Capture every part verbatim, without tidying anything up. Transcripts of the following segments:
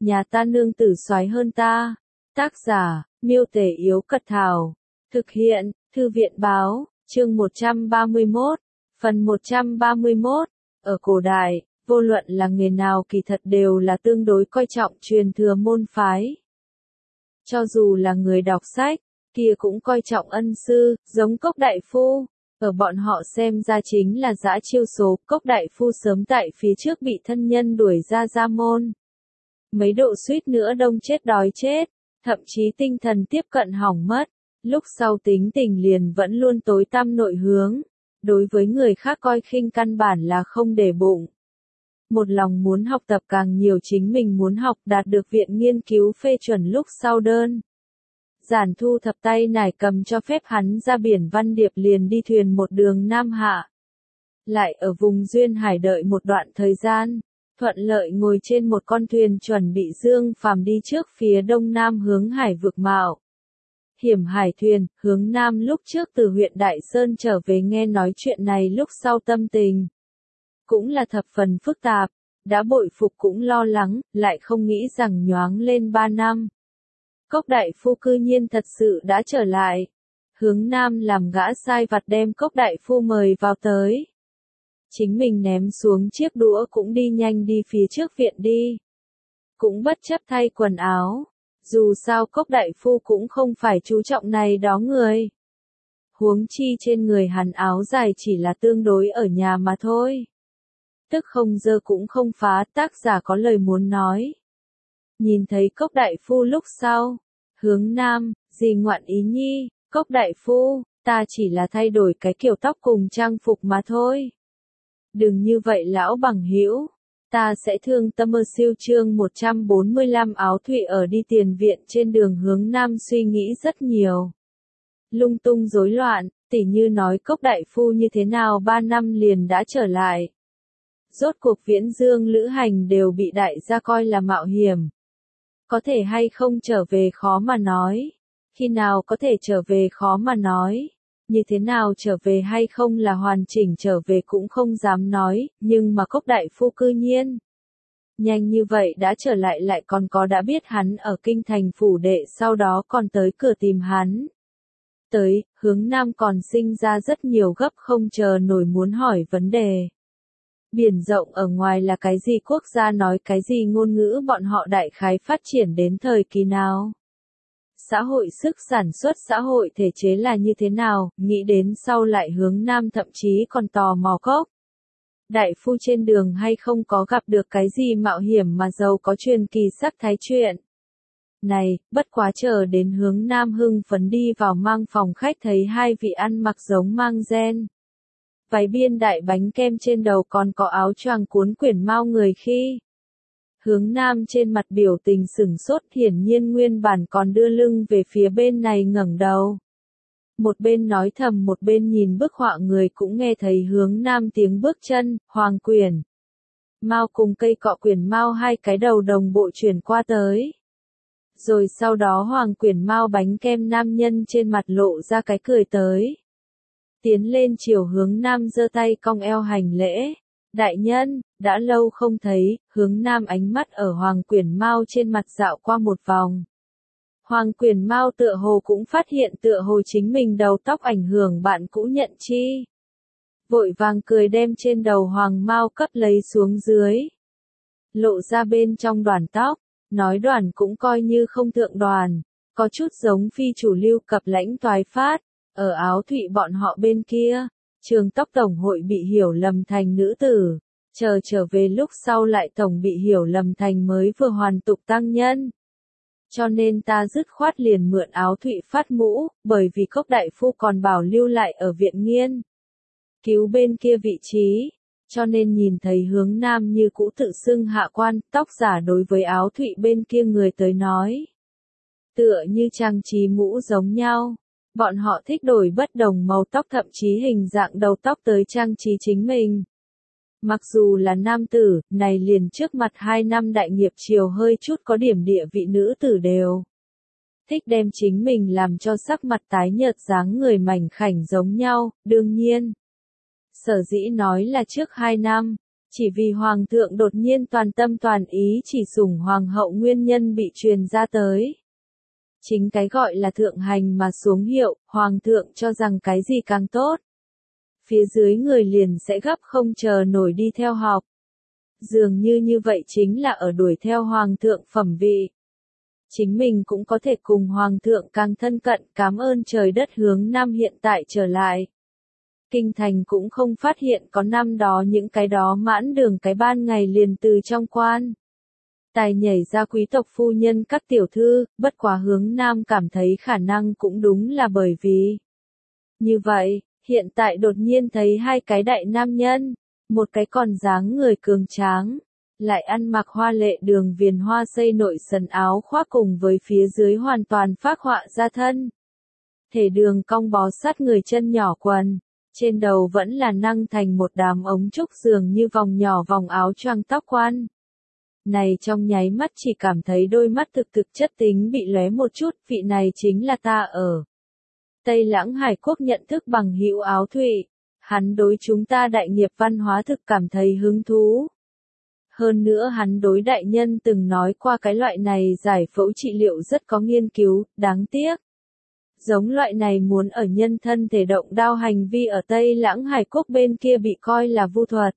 nhà ta nương tử soái hơn ta. Tác giả, Miêu Tể Yếu Cật Thảo. Thực hiện, Thư viện Báo, chương một trăm ba mươi mốt. Phần một trăm ba mươi mốt. Ở cổ đại, vô luận là nghề nào kỳ thật đều là tương đối coi trọng truyền thừa môn phái. Cho dù là người đọc sách, kia cũng coi trọng ân sư, giống Cốc Đại Phu. Ở bọn họ xem ra chính là dã chiêu số, Cốc Đại Phu sớm tại phía trước bị thân nhân đuổi ra gia môn. Mấy độ suýt nữa đông chết đói chết, thậm chí tinh thần tiếp cận hỏng mất, lúc sau tính tình liền vẫn luôn tối tăm nội hướng, đối với người khác coi khinh căn bản là không để bụng. Một lòng muốn học tập càng nhiều chính mình muốn học đạt được viện nghiên cứu phê chuẩn lúc sau đơn. Giản thu thập tay nải cầm cho phép hắn ra biển Văn Điệp liền đi thuyền một đường Nam Hạ. Lại ở vùng Duyên Hải đợi một đoạn thời gian, thuận lợi ngồi trên một con thuyền chuẩn bị Dương Phàm đi trước phía đông nam hướng hải vực mạo. Hiểm hải thuyền, hướng nam lúc trước từ huyện Đại Sơn trở về nghe nói chuyện này lúc sau tâm tình. Cũng là thập phần phức tạp, đã bội phục cũng lo lắng, lại không nghĩ rằng nhoáng lên ba năm. Cốc Đại Phu cư nhiên thật sự đã trở lại. Hướng nam làm gã sai vặt đem Cốc Đại Phu mời vào tới. Chính mình ném xuống chiếc đũa cũng đi nhanh đi phía trước viện đi. Cũng bất chấp thay quần áo. Dù sao Cốc Đại Phu cũng không phải chú trọng này đó người. Huống chi trên người hắn áo dài chỉ là tương đối ở nhà mà thôi. Tức không dơ cũng không phá, tác giả có lời muốn nói. Nhìn thấy Cốc Đại Phu lúc sau. Hướng nam, gì ngoạn ý nhi, Cốc Đại Phu, ta chỉ là thay đổi cái kiểu tóc cùng trang phục mà thôi. Đừng như vậy lão bằng hữu, ta sẽ thương tâm. Ơ siêu chương một trăm bốn mươi lăm Áo Thụy ở đi tiền viện trên đường hướng nam suy nghĩ rất nhiều. Lung tung rối loạn, tỉ như nói Cốc Đại Phu như thế nào ba năm liền đã trở lại. Rốt cuộc Viễn Dương lữ hành đều bị đại gia coi là mạo hiểm. Có thể hay không trở về khó mà nói. Khi nào có thể trở về khó mà nói. Như thế nào trở về hay không là hoàn chỉnh trở về cũng không dám nói, nhưng mà Cốc Đại Phu cư nhiên. Nhanh như vậy đã trở lại lại còn có đã biết hắn ở kinh thành phủ đệ sau đó còn tới cửa tìm hắn. Tới, hướng nam còn sinh ra rất nhiều gấp không chờ nổi muốn hỏi vấn đề. Biển rộng ở ngoài là cái gì, quốc gia nói cái gì, ngôn ngữ bọn họ đại khái phát triển đến thời kỳ nào? Xã hội sức sản xuất xã hội thể chế là như thế nào, nghĩ đến sau lại hướng nam thậm chí còn tò mò Cốc Đại Phu trên đường hay không có gặp được cái gì mạo hiểm mà giàu có truyền kỳ sắc thái chuyện. Này, bất quá chờ đến hướng nam hưng phấn đi vào mang phòng khách thấy hai vị ăn mặc giống mang gen. Váy biên đại bánh kem trên đầu còn có áo choàng cuốn quyển mao người khi. Hướng nam trên mặt biểu tình sửng sốt, hiển nhiên nguyên bản còn đưa lưng về phía bên này ngẩng đầu. Một bên nói thầm một bên nhìn bức họa người cũng nghe thấy hướng nam tiếng bước chân, hoàng quyển. Mao cùng cây cọ quyển mao hai cái đầu đồng bộ chuyển qua tới. Rồi sau đó hoàng quyển mao bánh kem nam nhân trên mặt lộ ra cái cười tới. Tiến lên chiều hướng nam giơ tay cong eo hành lễ. Đại nhân, đã lâu không thấy, hướng nam ánh mắt ở hoàng quyển mao trên mặt dạo qua một vòng. Hoàng quyển mao tựa hồ cũng phát hiện tựa hồ chính mình đầu tóc ảnh hưởng bạn cũ nhận chi. Vội vàng cười đem trên đầu hoàng mao cấp lấy xuống dưới. Lộ ra bên trong đoàn tóc, nói đoàn cũng coi như không thượng đoàn, có chút giống phi chủ lưu cập lãnh toái phát. Ở Áo Thụy bọn họ bên kia, trường tóc tổng hội bị hiểu lầm thành nữ tử, chờ trở về lúc sau lại tổng bị hiểu lầm thành mới vừa hoàn tục tăng nhân. Cho nên ta dứt khoát liền mượn Áo Thụy phát mũ, bởi vì Cốc Đại Phu còn bảo lưu lại ở viện nghiên cứu bên kia vị trí, cho nên nhìn thấy hướng nam như cũ tự xưng hạ quan, tóc giả đối với Áo Thụy bên kia người tới nói. Tựa như trang trí mũ giống nhau. Bọn họ thích đổi bất đồng màu tóc thậm chí hình dạng đầu tóc tới trang trí chính mình. Mặc dù là nam tử, này liền trước mặt hai năm đại nghiệp triều hơi chút có điểm địa vị nữ tử đều. Thích đem chính mình làm cho sắc mặt tái nhợt dáng người mảnh khảnh giống nhau, đương nhiên. Sở dĩ nói là trước hai năm, Chỉ vì hoàng thượng đột nhiên toàn tâm toàn ý chỉ sủng hoàng hậu nguyên nhân bị truyền ra tới. Chính cái gọi là thượng hành mà xuống hiệu, hoàng thượng cho rằng cái gì càng tốt. Phía dưới người liền sẽ gấp không chờ nổi đi theo học. Dường như như vậy chính là ở đuổi theo hoàng thượng phẩm vị. Chính mình cũng có thể cùng hoàng thượng càng thân cận, cảm ơn trời đất hướng Nam hiện tại trở lại. Kinh thành cũng không phát hiện có năm đó những cái đó mãn đường cái ban ngày liền từ trong quan. Tài nhảy ra quý tộc phu nhân các tiểu thư, bất quá hướng Nam cảm thấy khả năng cũng đúng là bởi vì. Như vậy, hiện tại đột nhiên thấy hai cái đại nam nhân, một cái còn dáng người cường tráng, lại ăn mặc hoa lệ đường viền hoa xây nội sần áo khoác cùng với phía dưới hoàn toàn phác họa ra thân. Thể đường cong bó sát người chân nhỏ quần, trên đầu vẫn là năng thành một đám ống trúc dường như vòng nhỏ vòng áo choàng tóc quan. Này trong nháy mắt chỉ cảm thấy đôi mắt thực thực chất tính bị lóe một chút, vị này chính là ta ở Tây Lãng Hải Quốc nhận thức bằng hữu Áo Thụy, hắn đối chúng ta đại nghiệp văn hóa thực cảm thấy hứng thú. Hơn nữa hắn đối đại nhân từng nói qua cái loại này giải phẫu trị liệu rất có nghiên cứu, đáng tiếc. Giống loại này muốn ở nhân thân thể động đao hành vi ở Tây Lãng Hải Quốc bên kia bị coi là vu thuật.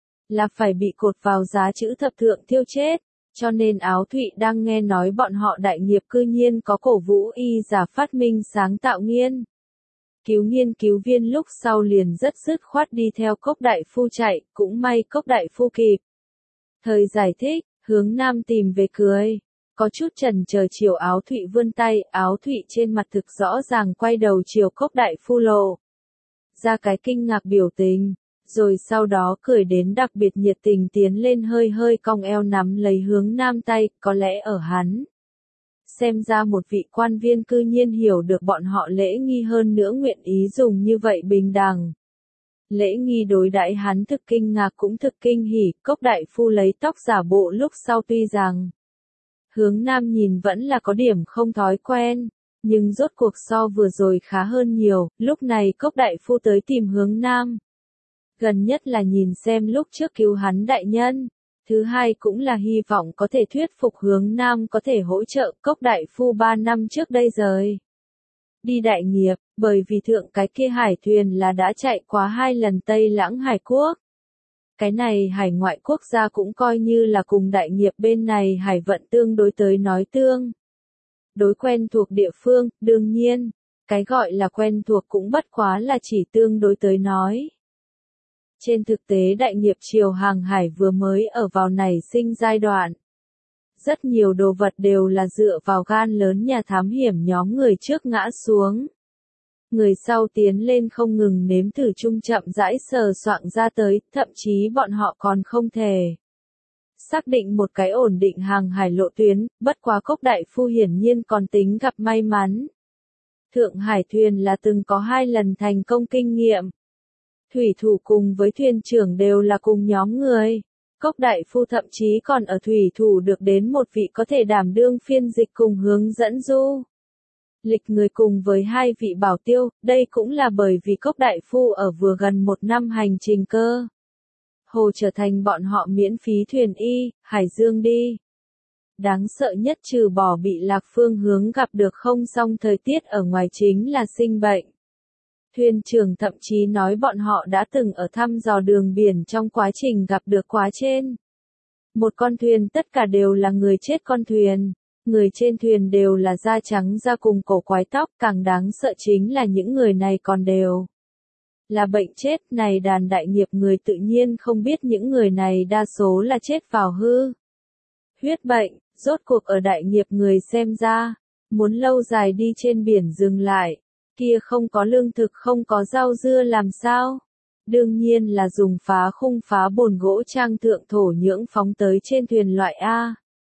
Là phải bị cột vào giá chữ thập thượng thiêu chết, cho nên Áo Thụy đang nghe nói bọn họ đại nghiệp cư nhiên có cổ vũ y giả phát minh sáng tạo nghiên. Cứu nghiên cứu viên lúc sau liền rất dứt khoát đi theo Cốc đại phu chạy, cũng may Cốc đại phu kịp. Thời giải thích, hướng Nam tìm về cười. Có chút chần chờ chiều Áo Thụy vươn tay, Áo Thụy trên mặt thực rõ ràng quay đầu chiều Cốc đại phu lộ. Ra cái kinh ngạc biểu tình, rồi sau đó cười đến đặc biệt nhiệt tình tiến lên hơi hơi cong eo nắm lấy hướng Nam tay, có lẽ ở hắn. Xem ra một vị quan viên cư nhiên hiểu được bọn họ lễ nghi hơn nữa nguyện ý dùng như vậy bình đẳng. Lễ nghi đối đãi hắn thực kinh ngạc cũng thực kinh hỉ, Cốc đại phu lấy tóc giả bộ lúc sau tuy rằng hướng Nam nhìn vẫn là có điểm không thói quen, nhưng rốt cuộc so vừa rồi khá hơn nhiều, lúc này Cốc đại phu tới tìm hướng Nam. Gần nhất là nhìn xem lúc trước cứu hắn đại nhân, thứ hai cũng là hy vọng có thể thuyết phục hướng Nam có thể hỗ trợ Cốc đại phu ba năm trước đây rời đi đại nghiệp, bởi vì thượng cái kia hải thuyền là đã chạy quá hai lần Tây Lãng Hải Quốc. Cái này hải ngoại quốc gia cũng coi như là cùng đại nghiệp bên này hải vận tương đối tới nói tương. Đối quen thuộc địa phương, đương nhiên, cái gọi là quen thuộc cũng bất quá là chỉ tương đối tới nói. Trên thực tế đại nghiệp triều hàng hải vừa mới ở vào nảy sinh giai đoạn. Rất nhiều đồ vật đều là dựa vào gan lớn nhà thám hiểm nhóm người trước ngã xuống. Người sau tiến lên không ngừng nếm thử chung chậm rãi sờ soạng ra tới, thậm chí bọn họ còn không thể xác định một cái ổn định hàng hải lộ tuyến, bất quá Cốc đại phu hiển nhiên còn tính gặp may mắn. Thượng hải thuyền là từng có hai lần thành công kinh nghiệm. Thủy thủ cùng với thuyền trưởng đều là cùng nhóm người. Cốc đại phu thậm chí còn ở thủy thủ được đến một vị có thể đảm đương phiên dịch cùng hướng dẫn du lịch người cùng với hai vị bảo tiêu, đây cũng là bởi vì Cốc đại phu ở vừa gần một năm hành trình cơ. Hồ trở thành bọn họ miễn phí thuyền y, hải dương đi. Đáng sợ nhất trừ bỏ bị lạc phương hướng gặp được không xong thời tiết ở ngoài chính là sinh bệnh. Thuyền trưởng thậm chí nói bọn họ đã từng ở thăm dò đường biển trong quá trình gặp được quá trên. Một con thuyền tất cả đều là người chết con thuyền. Người trên thuyền đều là da trắng da cùng cổ quái tóc, càng đáng sợ chính là những người này còn đều là bệnh chết. Này đàn đại nghiệp người tự nhiên không biết những người này đa số là chết vào hư huyết bệnh, rốt cuộc ở đại nghiệp người xem ra, muốn lâu dài đi trên biển dừng lại, kia không có lương thực không có rau dưa làm sao? Đương nhiên là dùng phá khung phá bồn gỗ trang thượng thổ nhưỡng phóng tới trên thuyền loại A.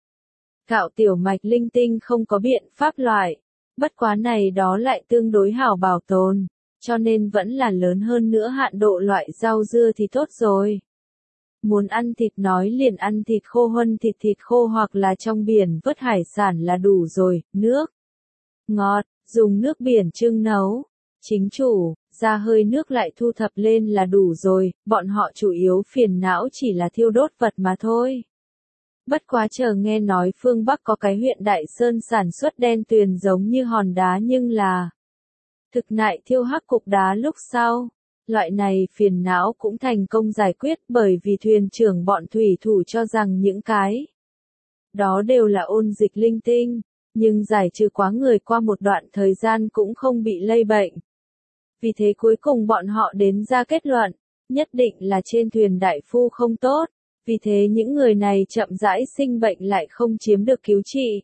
Gạo tiểu mạch linh tinh không có biện pháp loại, bất quá này đó lại tương đối hảo bảo tồn, cho nên vẫn là lớn hơn nữa hạn độ loại rau dưa thì tốt rồi. Muốn ăn thịt nói liền ăn thịt khô huân thịt thịt khô hoặc là trong biển vớt hải sản là đủ rồi, nước ngọt, dùng nước biển trưng nấu. Chính chủ, ra hơi nước lại thu thập lên là đủ rồi, bọn họ chủ yếu phiền não chỉ là thiêu đốt vật mà thôi. Bất quá chờ nghe nói phương Bắc có cái huyện Đại Sơn sản xuất đen tuyền giống như hòn đá nhưng là thực nại thiêu hắc cục đá lúc sau. Loại này phiền não cũng thành công giải quyết bởi vì thuyền trưởng bọn thủy thủ cho rằng những cái đó đều là ôn dịch linh tinh, nhưng giải trừ quá người qua một đoạn thời gian cũng không bị lây bệnh. Vì thế cuối cùng bọn họ đến ra kết luận, nhất định là trên thuyền đại phu không tốt, vì thế những người này chậm rãi sinh bệnh lại không chiếm được cứu trị.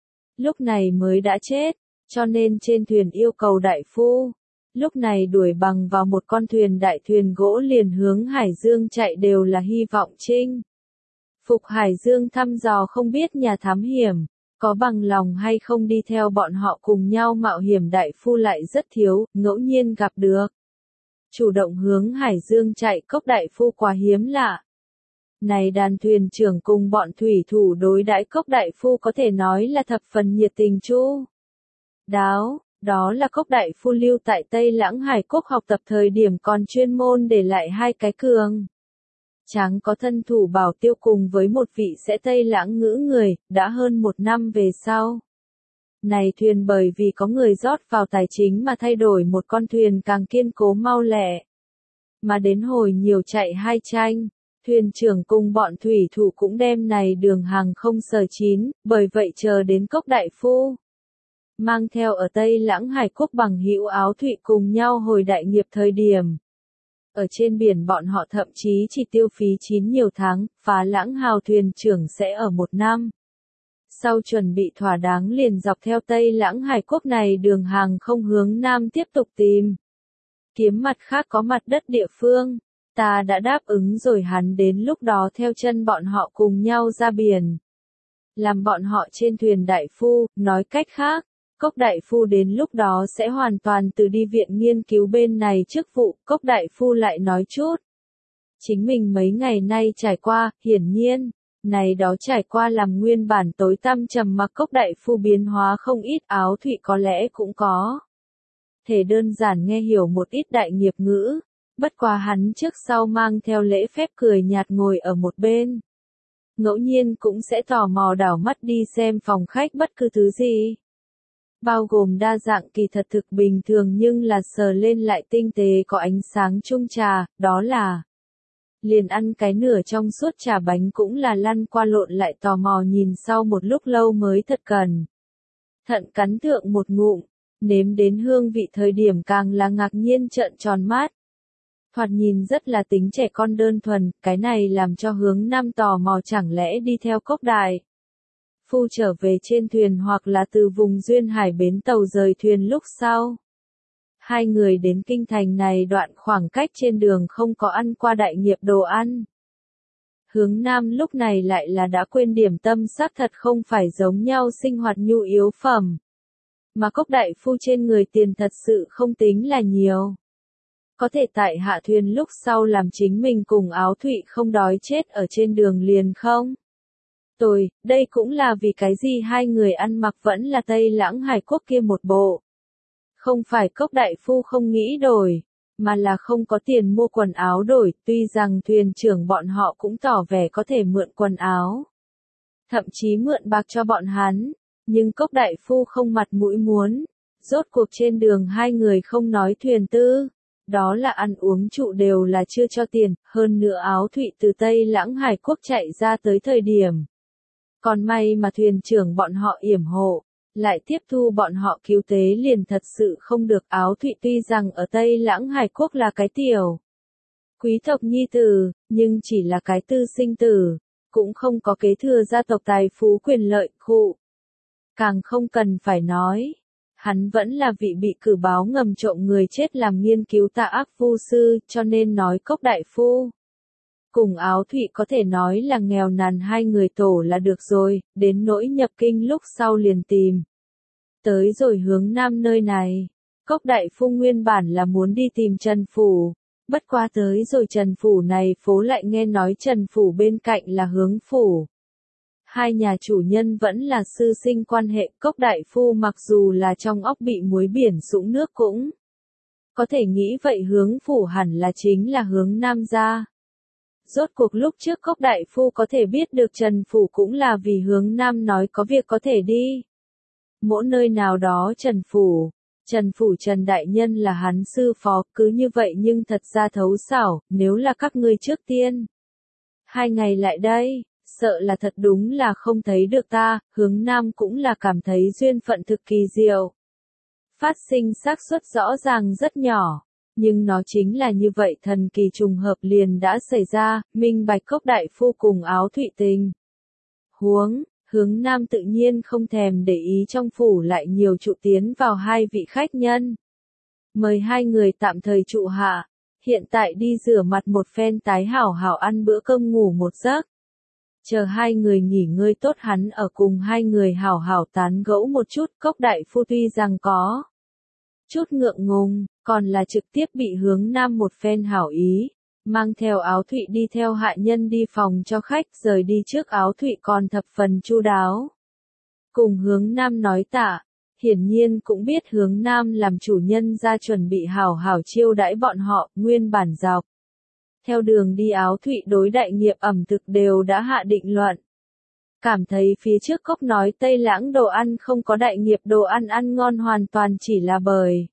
Lúc này mới đã chết, cho nên trên thuyền yêu cầu đại phu. Lúc này đuổi bằng vào một con thuyền đại thuyền gỗ liền hướng Hải Dương chạy đều là hy vọng chinh phục Hải Dương thăm dò không biết nhà thám hiểm, có bằng lòng hay không đi theo bọn họ cùng nhau mạo hiểm đại phu lại rất thiếu, ngẫu nhiên gặp được. Chủ động hướng Hải Dương chạy cốc đại phu quá hiếm lạ. Này đàn thuyền trưởng cùng bọn thủy thủ đối đãi cốc đại phu có thể nói là thập phần nhiệt tình chu đáo. Đó là cốc đại phu lưu tại Tây Lãng Hải Quốc học tập thời điểm còn chuyên môn để lại hai cái cường tráng có thân thủ bảo tiêu cùng với một vị sẽ Tây Lãng ngữ người, đã hơn một năm về sau. Này thuyền bởi vì có người rót vào tài chính mà thay đổi một con thuyền càng kiên cố mau lẹ. Mà đến hồi nhiều chạy hai tranh, thuyền trưởng cùng bọn thủy thủ cũng đem này đường hàng không sờ chín, bởi vậy chờ đến cốc đại phu. Mang theo ở Tây Lãng Hải Quốc bằng hữu áo thụy cùng nhau hồi đại nghiệp thời điểm. Ở trên biển bọn họ thậm chí chỉ tiêu phí chín nhiều tháng, phá lãng hào thuyền trưởng sẽ ở một năm. Sau chuẩn bị thỏa đáng liền dọc theo Tây Lãng Hải Quốc này đường hàng không hướng Nam tiếp tục tìm. Kiếm mặt khác có mặt đất địa phương, ta đã đáp ứng rồi hắn đến lúc đó theo chân bọn họ cùng nhau ra biển. Làm bọn họ trên thuyền đại phu, nói cách khác. Cốc đại phu đến lúc đó sẽ hoàn toàn từ đi viện nghiên cứu bên này chức vụ, cốc đại phu lại nói chút. Chính mình mấy ngày nay trải qua, hiển nhiên, này đó trải qua làm nguyên bản tối tăm trầm mặc cốc đại phu biến hóa không ít áo thụy có lẽ cũng có. Thể đơn giản nghe hiểu một ít đại nghiệp ngữ, bất quá hắn trước sau mang theo lễ phép cười nhạt ngồi ở một bên. Ngẫu nhiên cũng sẽ tò mò đảo mắt đi xem phòng khách bất cứ thứ gì. Bao gồm đa dạng kỳ thật thực bình thường nhưng là sờ lên lại tinh tế có ánh sáng trung trà, đó là liền ăn cái nửa trong suốt trà bánh cũng là lăn qua lộn lại tò mò nhìn sau một lúc lâu mới thật cần. Thận cắn thượng một ngụm, nếm đến hương vị thời điểm càng là ngạc nhiên trợn tròn mắt. Thoạt nhìn rất là tính trẻ con đơn thuần, cái này làm cho hướng Nam tò mò chẳng lẽ đi theo cốc đại phu trở về trên thuyền hoặc là từ vùng duyên hải bến tàu rời thuyền lúc sau. Hai người đến kinh thành này đoạn khoảng cách trên đường không có ăn qua đại nghiệp đồ ăn. Hướng Nam lúc này lại là đã quên điểm tâm xác thật không phải giống nhau sinh hoạt nhu yếu phẩm. Mà cốc đại phu trên người tiền thật sự không tính là nhiều. Có thể tại hạ thuyền lúc sau làm chính mình cùng áo thụy không đói chết ở trên đường liền không? Tôi, đây cũng là vì cái gì hai người ăn mặc vẫn là Tây Lãng Hải Quốc kia một bộ. Không phải cốc đại phu không nghĩ đổi, mà là không có tiền mua quần áo đổi, tuy rằng thuyền trưởng bọn họ cũng tỏ vẻ có thể mượn quần áo. Thậm chí mượn bạc cho bọn hắn, nhưng cốc đại phu không mặt mũi muốn. Rốt cuộc trên đường hai người không nói thuyền tư. Đó là ăn uống trụ đều là chưa cho tiền, hơn nữa áo thụy từ Tây Lãng Hải Quốc chạy ra tới thời điểm. Còn may mà thuyền trưởng bọn họ yểm hộ, lại tiếp thu bọn họ cứu tế liền thật sự không được áo thụy tuy rằng ở Tây Lãng Hải Quốc là cái tiểu quý tộc nhi tử, nhưng chỉ là cái tư sinh tử, cũng không có kế thừa gia tộc tài phú quyền lợi, khụ. Càng không cần phải nói. Hắn vẫn là vị bị cử báo ngầm trộm người chết làm nghiên cứu tà ác vu sư, cho nên nói cốc đại phu. Cùng áo thụy có thể nói là nghèo nàn hai người tổ là được rồi, đến nỗi nhập kinh lúc sau liền tìm. Tới rồi hướng Nam nơi này, cốc đại phu nguyên bản là muốn đi tìm Trần Phủ, bất quá tới rồi Trần Phủ này phố lại nghe nói Trần Phủ bên cạnh là Hướng Phủ. Hai nhà chủ nhân vẫn là sư sinh quan hệ, cốc đại phu mặc dù là trong óc bị muối biển sũng nước cũng Có thể nghĩ vậy hướng phủ hẳn là chính là hướng nam gia. Rốt cuộc lúc trước Cốc đại phu có thể biết được Trần phủ cũng là vì hướng nam nói có việc có thể đi. Mỗi nơi nào đó Trần phủ, Trần phủ Trần đại nhân là hắn sư phó, cứ như vậy nhưng thật ra thấu xảo, nếu là các ngươi trước tiên. Hai ngày lại đây, sợ là thật đúng là không thấy được ta, hướng nam cũng là cảm thấy duyên phận thực kỳ diệu. Phát sinh xác suất rõ ràng rất nhỏ, nhưng nó chính là như vậy thần kỳ trùng hợp liền đã xảy ra, minh bạch Cốc đại phu cùng Áo Thụy tình. Huống, hướng nam tự nhiên không thèm để ý trong phủ lại nhiều trụ tiến vào hai vị khách nhân. Mời hai người tạm thời trụ hạ, hiện tại đi rửa mặt một phen tái hảo hảo ăn bữa cơm ngủ một giấc. Chờ hai người nghỉ ngơi tốt hắn ở cùng hai người hảo hảo tán gẫu một chút. Cốc đại phu tuy rằng có chút ngượng ngùng, còn là trực tiếp bị hướng nam một phen hảo ý, mang theo Áo Thụy đi theo hạ nhân đi phòng cho khách, rời đi trước Áo Thụy còn thập phần chu đáo. Cùng hướng nam nói tạ, hiển nhiên cũng biết hướng nam làm chủ nhân ra chuẩn bị hảo hảo chiêu đãi bọn họ, nguyên bản dọc. Theo đường đi Áo Thụy đối đại nghiệp ẩm thực đều đã hạ định luận. Cảm thấy phía trước Cốc nói Tây Lãng đồ ăn không có đại nghiệp đồ ăn ăn ngon hoàn toàn chỉ là bởi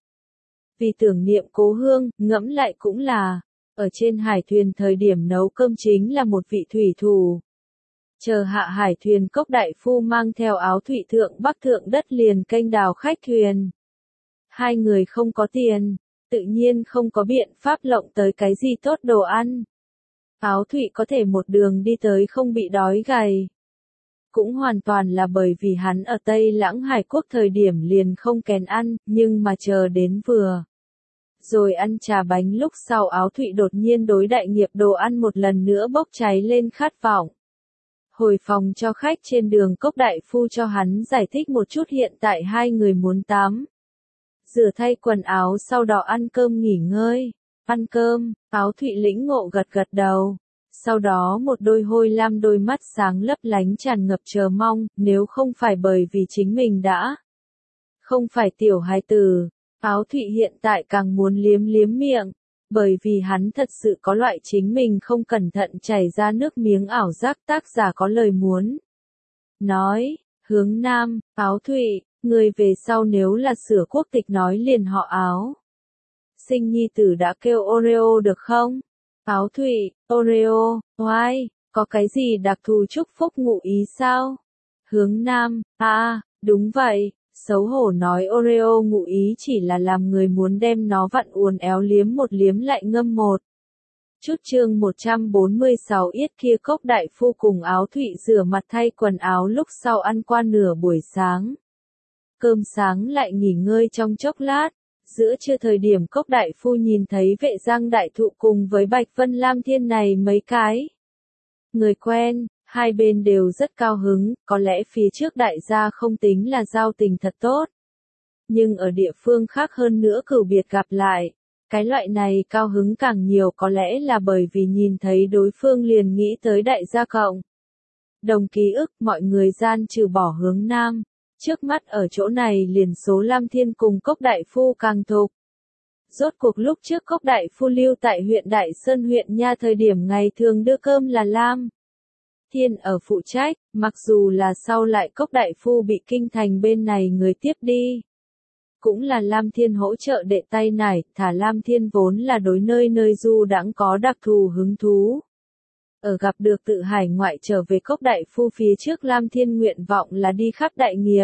vì tưởng niệm cố hương, ngẫm lại cũng là, ở trên hải thuyền thời điểm nấu cơm chính là một vị thủy thủ. Chờ hạ hải thuyền Cốc đại phu mang theo Áo Thụy thượng bắc thượng đất liền kênh đào khách thuyền. Hai người không có tiền, tự nhiên không có biện pháp lộng tới cái gì tốt đồ ăn. Áo Thụy có thể một đường đi tới không bị đói gầy. Cũng hoàn toàn là bởi vì hắn ở Tây Lãng Hải quốc thời điểm liền không kén ăn, nhưng mà chờ đến vừa. Rồi ăn trà bánh lúc sau Áo Thụy đột nhiên đối đại nghiệp đồ ăn một lần nữa bốc cháy lên khát vọng. Hồi phòng cho khách trên đường Cốc đại phu cho hắn giải thích một chút hiện tại hai người muốn tắm. Rửa thay quần áo sau đó ăn cơm nghỉ ngơi. Ăn cơm, Áo Thụy lĩnh ngộ gật gật đầu. Sau đó một đôi hôi lam đôi mắt sáng lấp lánh tràn ngập chờ mong, nếu không phải bởi vì chính mình đã không phải tiểu hài tử, Áo Thụy hiện tại càng muốn liếm liếm miệng, bởi vì hắn thật sự có loại chính mình không cẩn thận chảy ra nước miếng ảo giác. Tác giả có lời muốn nói, hướng nam, Áo Thụy, người về sau nếu là sửa quốc tịch nói liền họ Áo. Sinh nhi tử đã kêu Oreo được không? Áo Thụy, Oreo, oai, có cái gì đặc thù chúc phúc ngụ ý sao? Hướng nam, à, đúng vậy, xấu hổ nói Oreo ngụ ý chỉ là làm người muốn đem nó vặn uốn éo liếm một liếm lại ngâm một. Chút chương một trăm bốn mươi sáu yết kia Cốc đại phu cùng Áo Thụy rửa mặt thay quần áo lúc sau ăn qua nửa buổi sáng. Cơm sáng lại nghỉ ngơi trong chốc lát. Giữa trưa thời điểm Cốc đại phu nhìn thấy Vệ Giang đại thụ cùng với Bạch Vân Lam Thiên này mấy cái người quen, hai bên đều rất cao hứng, có lẽ phía trước đại gia không tính là giao tình thật tốt. Nhưng ở địa phương khác hơn nữa cửu biệt gặp lại, cái loại này cao hứng càng nhiều có lẽ là bởi vì nhìn thấy đối phương liền nghĩ tới đại gia cộng. Đồng ký ức mọi người gian trừ bỏ hướng nam. Trước mắt ở chỗ này liền số Lam Thiên cùng Cốc đại phu càng thục. Rốt cuộc lúc trước Cốc đại phu lưu tại huyện Đại Sơn huyện Nha thời điểm ngày thường đưa cơm là Lam Thiên ở phụ trách, mặc dù là sau lại Cốc đại phu bị kinh thành bên này người tiếp đi. Cũng là Lam Thiên hỗ trợ đệ tay nải, thả Lam Thiên vốn là đối nơi nơi du đãng có đặc thù hứng thú. Ở gặp được tự hải ngoại trở về Cốc đại phu phía trước Lam Thiên nguyện vọng là đi khắp đại nghiệp.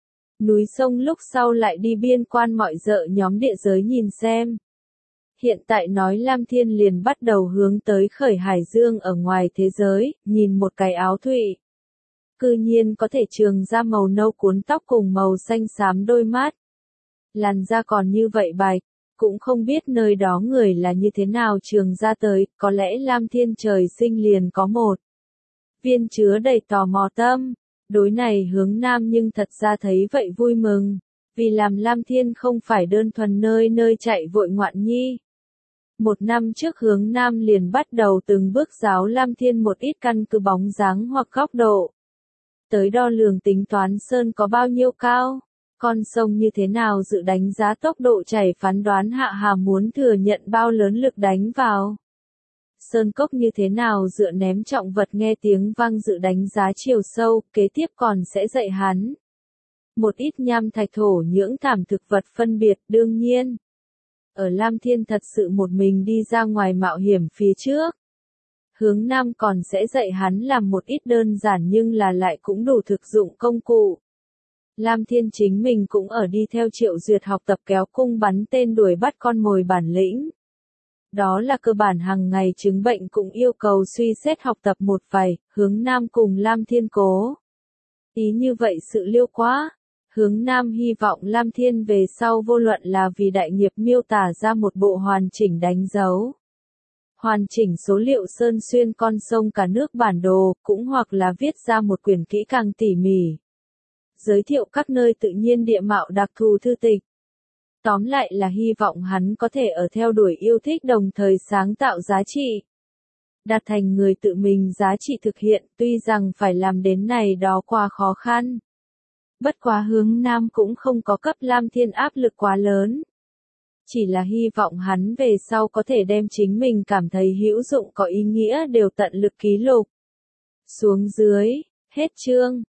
Núi sông lúc sau lại đi biên quan mọi dợ nhóm địa giới nhìn xem. Hiện tại nói Lam Thiên liền bắt đầu hướng tới khởi hải dương ở ngoài thế giới, nhìn một cái Áo Thụy. Cư nhiên có thể trường ra màu nâu cuốn tóc cùng màu xanh xám đôi mắt. Làn da còn như vậy bạch, cũng không biết nơi đó người là như thế nào trường ra tới, có lẽ Lam Thiên trời sinh liền có một viên chứa đầy tò mò tâm. Đối này hướng nam nhưng thật ra thấy vậy vui mừng, vì làm Lam Thiên không phải đơn thuần nơi nơi chạy vội ngoạn nhi. Một năm trước hướng nam liền bắt đầu từng bước giáo Lam Thiên một ít căn cứ bóng dáng hoặc góc độ. Tới đo lường tính toán sơn có bao nhiêu cao, Con sông như thế nào dự đánh giá tốc độ chảy phán đoán Hạ Hà muốn thừa nhận bao lớn lực đánh vào. Sơn cốc như thế nào dựa ném trọng vật nghe tiếng vang dự đánh giá chiều sâu, kế tiếp còn sẽ dạy hắn. Một ít nham thạch thổ nhưỡng thảm thực vật phân biệt, đương nhiên. Ở Lam Thiên thật sự một mình đi ra ngoài mạo hiểm phía trước. Hướng Nam còn sẽ dạy hắn làm một ít đơn giản nhưng là lại cũng đủ thực dụng công cụ. Lam Thiên chính mình cũng ở đi theo Triệu Duyệt học tập kéo cung bắn tên đuổi bắt con mồi bản lĩnh. Đó là cơ bản hàng ngày chứng bệnh cũng yêu cầu suy xét học tập một vài, Hướng Nam cùng Lam Thiên cố. Ý như vậy sự liêu quá. Hướng Nam hy vọng Lam Thiên về sau vô luận là vì đại nghiệp miêu tả ra một bộ hoàn chỉnh đánh dấu. Hoàn chỉnh số liệu sơn xuyên con sông cả nước bản đồ, cũng hoặc là viết ra một quyển kỹ càng tỉ mỉ. Giới thiệu các nơi tự nhiên địa mạo đặc thù thư tịch. Tóm lại là hy vọng hắn có thể ở theo đuổi yêu thích đồng thời sáng tạo giá trị. Đạt thành người tự mình giá trị thực hiện, tuy rằng phải làm đến này đó quá khó khăn. Bất quá Hướng Nam cũng không có cấp Lam Thiên áp lực quá lớn. Chỉ là hy vọng hắn về sau có thể đem chính mình cảm thấy hữu dụng có ý nghĩa đều tận lực ký lục. Xuống dưới, hết chương.